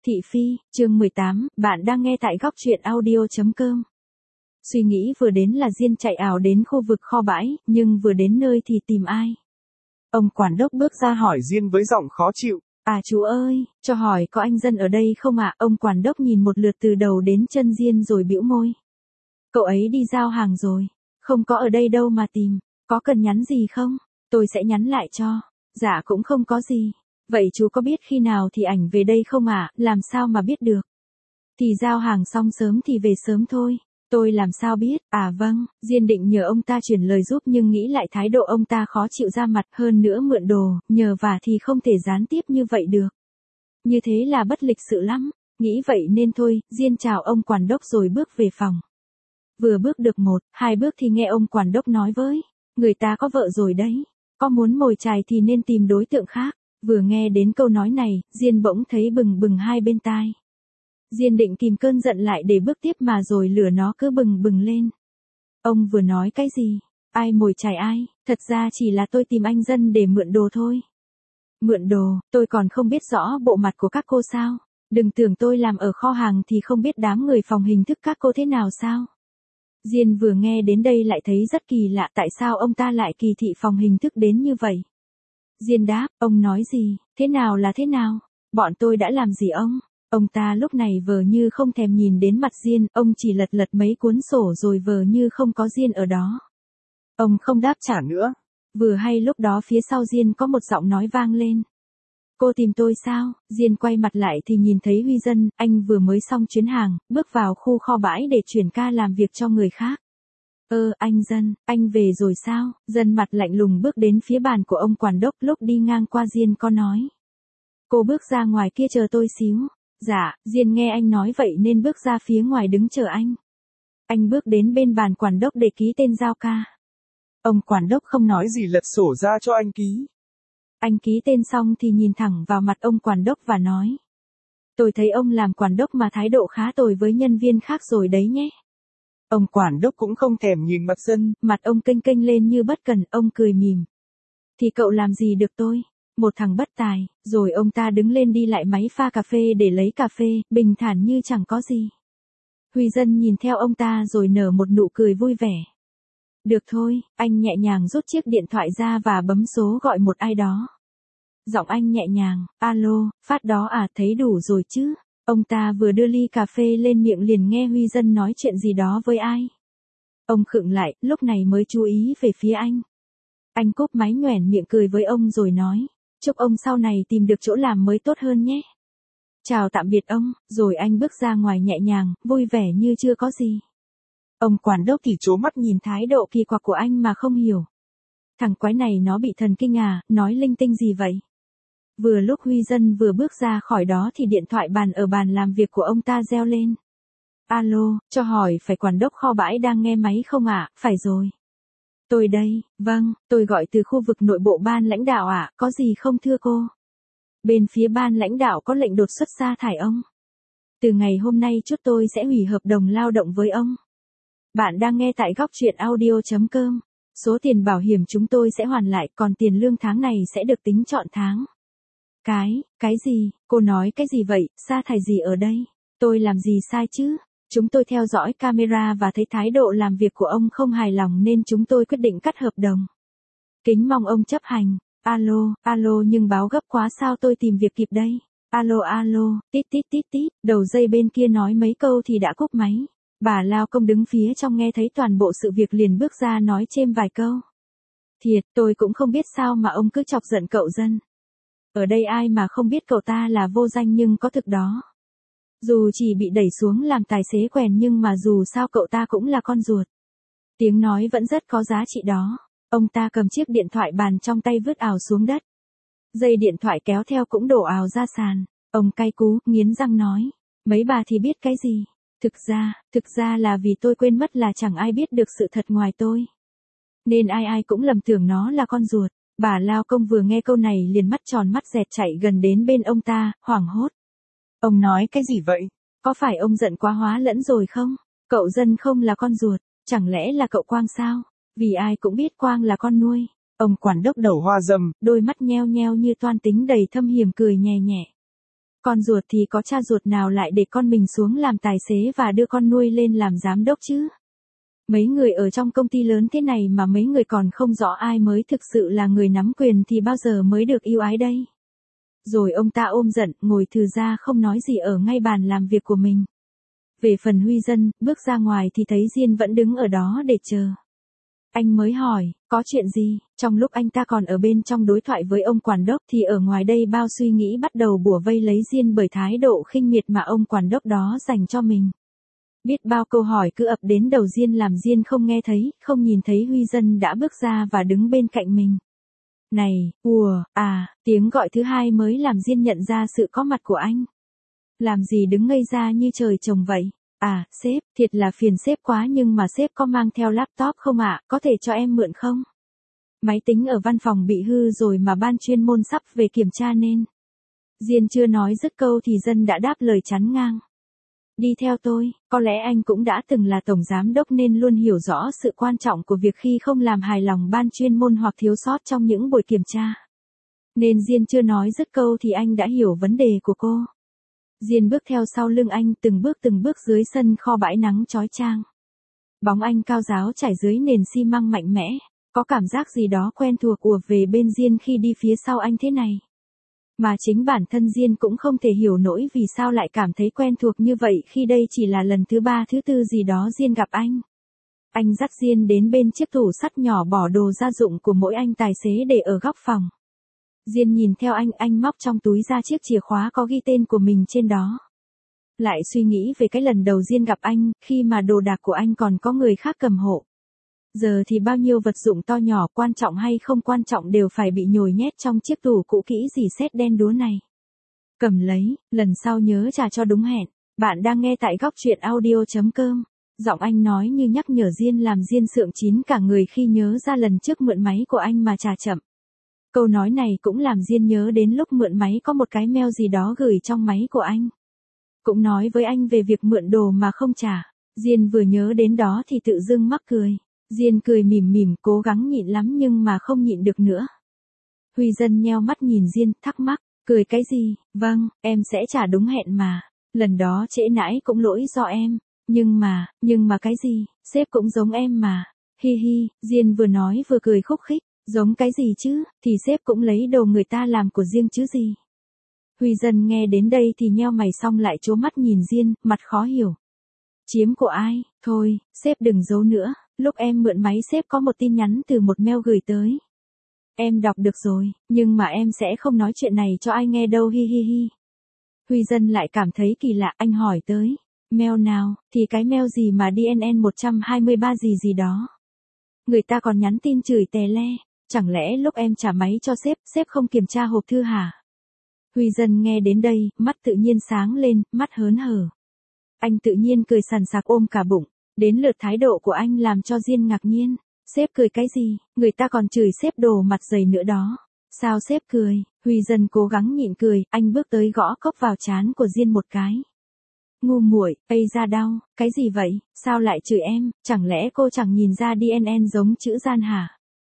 Thị phi, chương 18, bạn đang nghe tại góc truyện audio.com. Suy nghĩ vừa đến là Diên chạy ảo đến khu vực kho bãi, nhưng vừa đến nơi thì tìm ai? Ông quản đốc bước ra hỏi Diên với giọng khó chịu. À chú ơi, cho hỏi có anh Dân ở đây không ạ? Ông quản đốc nhìn một lượt từ đầu đến chân Diên rồi bĩu môi. Cậu ấy đi giao hàng rồi. Không có ở đây đâu mà tìm. Có cần nhắn gì không? Tôi sẽ nhắn lại cho. Dạ cũng không có gì. Vậy chú có biết khi nào thì ảnh về đây không ạ? Làm sao mà biết được? Thì giao hàng xong sớm thì về sớm thôi. Tôi làm sao biết? À vâng, Diên định nhờ ông ta chuyển lời giúp nhưng nghĩ lại thái độ ông ta khó chịu ra mặt, hơn nữa mượn đồ, nhờ vả thì không thể gián tiếp như vậy được. Như thế là bất lịch sự lắm. Nghĩ vậy nên thôi, Diên chào ông quản đốc rồi bước về phòng. Vừa bước được 1-2 bước thì nghe ông quản đốc nói với, người ta có vợ rồi đấy. Có muốn mồi chài thì nên tìm đối tượng khác. Vừa nghe đến câu nói này, Diên bỗng thấy bừng bừng hai bên tai. Diên định kìm cơn giận lại để bước tiếp mà rồi lửa nó cứ bừng bừng lên. Ông vừa nói cái gì? Ai mồi chài ai? Thật ra chỉ là tôi tìm anh Dân để mượn đồ thôi. Mượn đồ, tôi còn không biết rõ bộ mặt của các cô sao? Đừng tưởng tôi làm ở kho hàng thì không biết đám người phòng hình thức các cô thế nào sao? Diên vừa nghe đến đây lại thấy rất kỳ lạ, tại sao ông ta lại kỳ thị phòng hình thức đến như vậy? Diên đáp, ông nói gì? Thế nào là thế nào? Bọn tôi đã làm gì ông? Ông ta lúc này vờ như không thèm nhìn đến mặt Diên, ông chỉ lật lật mấy cuốn sổ rồi vờ như không có Diên ở đó. Ông không đáp trả nữa. Vừa hay lúc đó phía sau Diên có một giọng nói vang lên. Cô tìm tôi sao? Diên quay mặt lại thì nhìn thấy Huy Dân, anh vừa mới xong chuyến hàng, bước vào khu kho bãi để chuyển ca làm việc cho người khác. Anh Dân, anh về rồi sao? Dân mặt lạnh lùng bước đến phía bàn của ông quản đốc, lúc đi ngang qua Diên có nói. Cô bước ra ngoài kia chờ tôi xíu. Dạ, Diên nghe anh nói vậy nên bước ra phía ngoài đứng chờ anh. Anh bước đến bên bàn quản đốc để ký tên giao ca. Ông quản đốc không nói gì lật sổ ra cho anh ký. Anh ký tên xong thì nhìn thẳng vào mặt ông quản đốc và nói. Tôi thấy ông làm quản đốc mà thái độ khá tồi với nhân viên khác rồi đấy nhé. Ông quản đốc cũng không thèm nhìn mặt Dân, mặt ông kênh kênh lên như bất cần, ông cười mỉm. Thì cậu làm gì được tôi? Một thằng bất tài, rồi ông ta đứng lên đi lại máy pha cà phê để lấy cà phê, bình thản như chẳng có gì. Huy Dân nhìn theo ông ta rồi nở một nụ cười vui vẻ. Được thôi, anh nhẹ nhàng rút chiếc điện thoại ra và bấm số gọi một ai đó. Giọng anh nhẹ nhàng, alo, Phát đó à, thấy đủ rồi chứ? Ông ta vừa đưa ly cà phê lên miệng liền nghe Huy Dân nói chuyện gì đó với ai. Ông khựng lại, lúc này mới chú ý về phía anh. Anh cúp máy nhoẻn miệng cười với ông rồi nói, chúc ông sau này tìm được chỗ làm mới tốt hơn nhé. Chào tạm biệt ông, rồi anh bước ra ngoài nhẹ nhàng, vui vẻ như chưa có gì. Ông quản đốc thì trố mắt nhìn thái độ kỳ quặc của anh mà không hiểu. Thằng quái này nó bị thần kinh à, nói linh tinh gì vậy? Vừa lúc Huy Dân vừa bước ra khỏi đó thì điện thoại bàn ở bàn làm việc của ông ta reo lên. Alo, cho hỏi phải quản đốc kho bãi đang nghe máy không ạ? Phải rồi. Tôi đây, vâng, tôi gọi từ khu vực nội bộ ban lãnh đạo ạ, có gì không thưa cô? Bên phía ban lãnh đạo có lệnh đột xuất sa thải ông. Từ ngày hôm nay chút tôi sẽ hủy hợp đồng lao động với ông. Bạn đang nghe tại góc truyện audio.com. Số tiền bảo hiểm chúng tôi sẽ hoàn lại, còn tiền lương tháng này sẽ được tính trọn tháng. Cái gì? Cô nói cái gì vậy? Sa thải gì ở đây? Tôi làm gì sai chứ? Chúng tôi theo dõi camera và thấy thái độ làm việc của ông không hài lòng nên chúng tôi quyết định cắt hợp đồng. Kính mong ông chấp hành. Alo, nhưng báo gấp quá sao tôi tìm việc kịp đây? Alo, tít, đầu dây bên kia nói mấy câu thì đã cúp máy. Bà lao công đứng phía trong nghe thấy toàn bộ sự việc liền bước ra nói chêm vài câu. Thiệt, tôi cũng không biết sao mà ông cứ chọc giận cậu Dân. Ở đây ai mà không biết cậu ta là vô danh nhưng có thực đó. Dù chỉ bị đẩy xuống làm tài xế quèn nhưng mà dù sao cậu ta cũng là con ruột. Tiếng nói vẫn rất có giá trị đó. Ông ta cầm chiếc điện thoại bàn trong tay vứt ào xuống đất. Dây điện thoại kéo theo cũng đổ ào ra sàn. Ông cay cú, nghiến răng nói. Mấy bà thì biết cái gì? Thực ra là vì tôi quên mất là chẳng ai biết được sự thật ngoài tôi. Nên ai cũng lầm tưởng nó là con ruột. Bà lao công vừa nghe câu này liền mắt tròn mắt dẹt chạy gần đến bên ông ta, hoảng hốt. Ông nói cái gì vậy? Có phải ông giận quá hóa lẫn rồi không? Cậu Dân không là con ruột, chẳng lẽ là cậu Quang sao? Vì ai cũng biết Quang là con nuôi. Ông quản đốc đầu hoa râm, đôi mắt nheo nheo như toan tính đầy thâm hiểm cười nhẹ nhẹ. Con ruột thì có cha ruột nào lại để con mình xuống làm tài xế và đưa con nuôi lên làm giám đốc chứ? Mấy người ở trong công ty lớn thế này mà mấy người còn không rõ ai mới thực sự là người nắm quyền thì bao giờ mới được yêu ái đây? Rồi ông ta ôm giận, ngồi thừ ra không nói gì ở ngay bàn làm việc của mình. Về phần Huy Dân, bước ra ngoài thì thấy Diên vẫn đứng ở đó để chờ. Anh mới hỏi, có chuyện gì? Trong lúc anh ta còn ở bên trong đối thoại với ông quản đốc thì ở ngoài đây bao suy nghĩ bắt đầu bủa vây lấy Diên bởi thái độ khinh miệt mà ông quản đốc đó dành cho mình. Biết bao câu hỏi cứ ập đến đầu Diên làm Diên không nghe thấy, không nhìn thấy Huy Dân đã bước ra và đứng bên cạnh mình. Này, tiếng gọi thứ hai mới làm Diên nhận ra sự có mặt của anh. Làm gì đứng ngây ra như trời trồng vậy? Sếp, thiệt là phiền sếp quá nhưng mà sếp có mang theo laptop không ạ, có thể cho em mượn không? Máy tính ở văn phòng bị hư rồi mà ban chuyên môn sắp về kiểm tra nên. Diên chưa nói dứt câu thì Dân đã đáp lời chắn ngang. Đi theo tôi, có lẽ anh cũng đã từng là tổng giám đốc nên luôn hiểu rõ sự quan trọng của việc khi không làm hài lòng ban chuyên môn hoặc thiếu sót trong những buổi kiểm tra. Nên Diên chưa nói dứt câu thì anh đã hiểu vấn đề của cô. Diên bước theo sau lưng anh từng bước dưới sân kho bãi nắng chói chang. Bóng anh cao ráo trải dưới nền xi măng mạnh mẽ, có cảm giác gì đó quen thuộc ùa về bên Diên khi đi phía sau anh thế này. Mà chính bản thân Diên cũng không thể hiểu nổi vì sao lại cảm thấy quen thuộc như vậy khi đây chỉ là lần thứ 3 thứ 4 gì đó Diên gặp anh. Anh dắt Diên đến bên chiếc tủ sắt nhỏ bỏ đồ gia dụng của mỗi anh tài xế để ở góc phòng. Diên nhìn theo anh móc trong túi ra chiếc chìa khóa có ghi tên của mình trên đó. Lại suy nghĩ về cái lần đầu Diên gặp anh, khi mà đồ đạc của anh còn có người khác cầm hộ. Giờ thì bao nhiêu vật dụng to nhỏ quan trọng hay không quan trọng đều phải bị nhồi nhét trong chiếc tủ cũ kỹ rỉ sét đen đúa này. Cầm lấy, lần sau nhớ trả cho đúng hẹn. Bạn đang nghe tại góc truyện audio.com. Giọng anh nói như nhắc nhở Diên làm Diên sượng chín cả người khi nhớ ra lần trước mượn máy của anh mà trả chậm. Câu nói này cũng làm Diên nhớ đến lúc mượn máy có một cái mail gì đó gửi trong máy của anh. Cũng nói với anh về việc mượn đồ mà không trả. Diên vừa nhớ đến đó thì tự dưng mắc cười. Diên cười mỉm cố gắng nhịn lắm nhưng mà không nhịn được nữa. Huy Dân nheo mắt nhìn Diên, thắc mắc, cười cái gì? Vâng, em sẽ trả đúng hẹn mà. Lần đó trễ nãi cũng lỗi do em. Nhưng mà cái gì? Sếp cũng giống em mà. Hi hi, Diên vừa nói vừa cười khúc khích. Giống cái gì chứ, thì sếp cũng lấy đồ người ta làm của riêng chứ gì. Huy Dân nghe đến đây thì nheo mày xong lại trố mắt nhìn Diên, mặt khó hiểu. Chiếm của ai? Thôi, sếp đừng giấu nữa, lúc em mượn máy sếp có một tin nhắn từ một mail gửi tới. Em đọc được rồi, nhưng mà em sẽ không nói chuyện này cho ai nghe đâu hi hi hi. Huy Dân lại cảm thấy kỳ lạ, anh hỏi tới. Mail nào, thì cái mail gì mà DNN 123 gì đó. Người ta còn nhắn tin chửi tè le. Chẳng lẽ lúc em trả máy cho sếp không kiểm tra hộp thư hả? Huy Dân nghe đến đây, mắt tự nhiên sáng lên, mắt hớn hở. Anh tự nhiên cười sàn sạc ôm cả bụng. Đến lượt thái độ của anh làm cho Diên ngạc nhiên. Sếp cười cái gì? Người ta còn chửi sếp đồ mặt dày nữa đó. Sao sếp cười? Huy Dân cố gắng nhịn cười, anh bước tới gõ cốc vào trán của Diên một cái. Ngu muội, ây da đau, cái gì vậy? Sao lại chửi em? Chẳng lẽ cô chẳng nhìn ra DNN giống chữ gian hả?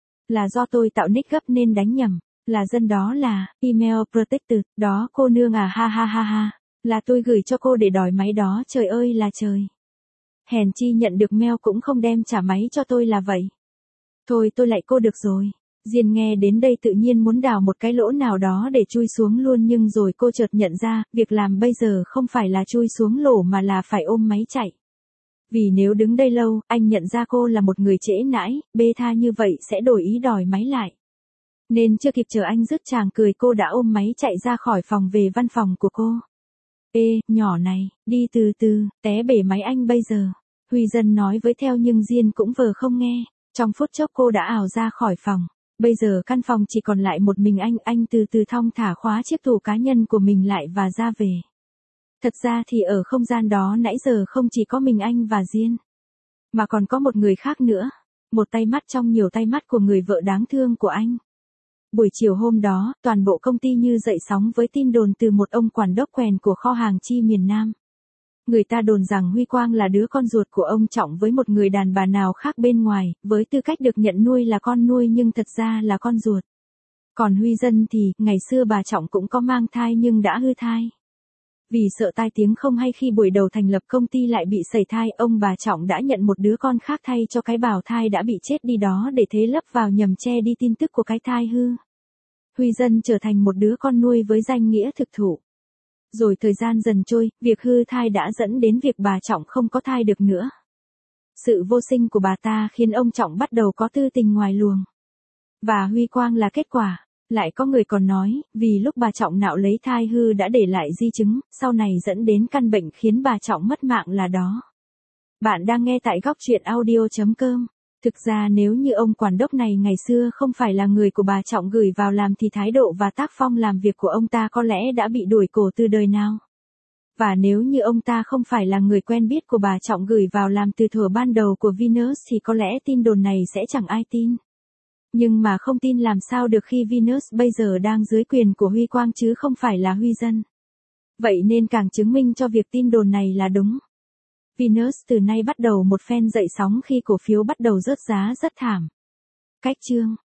Là do tôi tạo nick gấp nên đánh nhầm. Là Dân đó là email protected, đó cô nương à ha ha ha ha. Là tôi gửi cho cô để đòi máy đó, trời ơi là trời. Hèn chi nhận được mail cũng không đem trả máy cho tôi là vậy. Thôi tôi lại cô được rồi. Diên nghe đến đây tự nhiên muốn đào một cái lỗ nào đó để chui xuống luôn nhưng rồi cô chợt nhận ra, việc làm bây giờ không phải là chui xuống lỗ mà là phải ôm máy chạy. Vì nếu đứng đây lâu, anh nhận ra cô là một người trễ nãi, bê tha như vậy sẽ đổi ý đòi máy lại. Nên chưa kịp chờ anh dứt tràng cười cô đã ôm máy chạy ra khỏi phòng về văn phòng của cô. Ê, nhỏ này, đi từ từ, té bể máy anh bây giờ. Huy Dân nói với theo nhưng Diên cũng vờ không nghe. Trong phút chốc cô đã ảo ra khỏi phòng. Bây giờ căn phòng chỉ còn lại một mình anh từ từ thong thả khóa chiếc tủ cá nhân của mình lại và ra về. Thật ra thì ở không gian đó nãy giờ không chỉ có mình anh và Diên, mà còn có một người khác nữa. Một tay mắt trong nhiều tay mắt của người vợ đáng thương của anh. Buổi chiều hôm đó, toàn bộ công ty như dậy sóng với tin đồn từ một ông quản đốc quèn của kho hàng chi miền Nam. Người ta đồn rằng Huy Quang là đứa con ruột của ông Trọng với một người đàn bà nào khác bên ngoài, với tư cách được nhận nuôi là con nuôi nhưng thật ra là con ruột. Còn Huy Dân thì, ngày xưa bà Trọng cũng có mang thai nhưng đã hư thai. Vì sợ tai tiếng không hay khi buổi đầu thành lập công ty lại bị sẩy thai, ông bà Trọng đã nhận một đứa con khác thay cho cái bào thai đã bị chết đi đó để thế lấp vào nhằm che đi tin tức của cái thai hư. Huy Dân trở thành một đứa con nuôi với danh nghĩa thực thụ. Rồi thời gian dần trôi, việc hư thai đã dẫn đến việc bà Trọng không có thai được nữa. Sự vô sinh của bà ta khiến ông Trọng bắt đầu có tư tình ngoài luồng. Và Huy Quang là kết quả. Lại có người còn nói, vì lúc bà Trọng nạo lấy thai hư đã để lại di chứng, sau này dẫn đến căn bệnh khiến bà Trọng mất mạng là đó. Bạn đang nghe tại góc truyện audio.com. Thực ra nếu như ông quản đốc này ngày xưa không phải là người của bà Trọng gửi vào làm thì thái độ và tác phong làm việc của ông ta có lẽ đã bị đuổi cổ từ đời nào. Và nếu như ông ta không phải là người quen biết của bà Trọng gửi vào làm từ thuở ban đầu của Venus thì có lẽ tin đồn này sẽ chẳng ai tin. Nhưng mà không tin làm sao được khi Venus bây giờ đang dưới quyền của Huy Quang chứ không phải là Huy Dân. Vậy nên càng chứng minh cho việc tin đồn này là đúng. Venus từ nay bắt đầu một phen dậy sóng khi cổ phiếu bắt đầu rớt giá rất thảm. Cách chương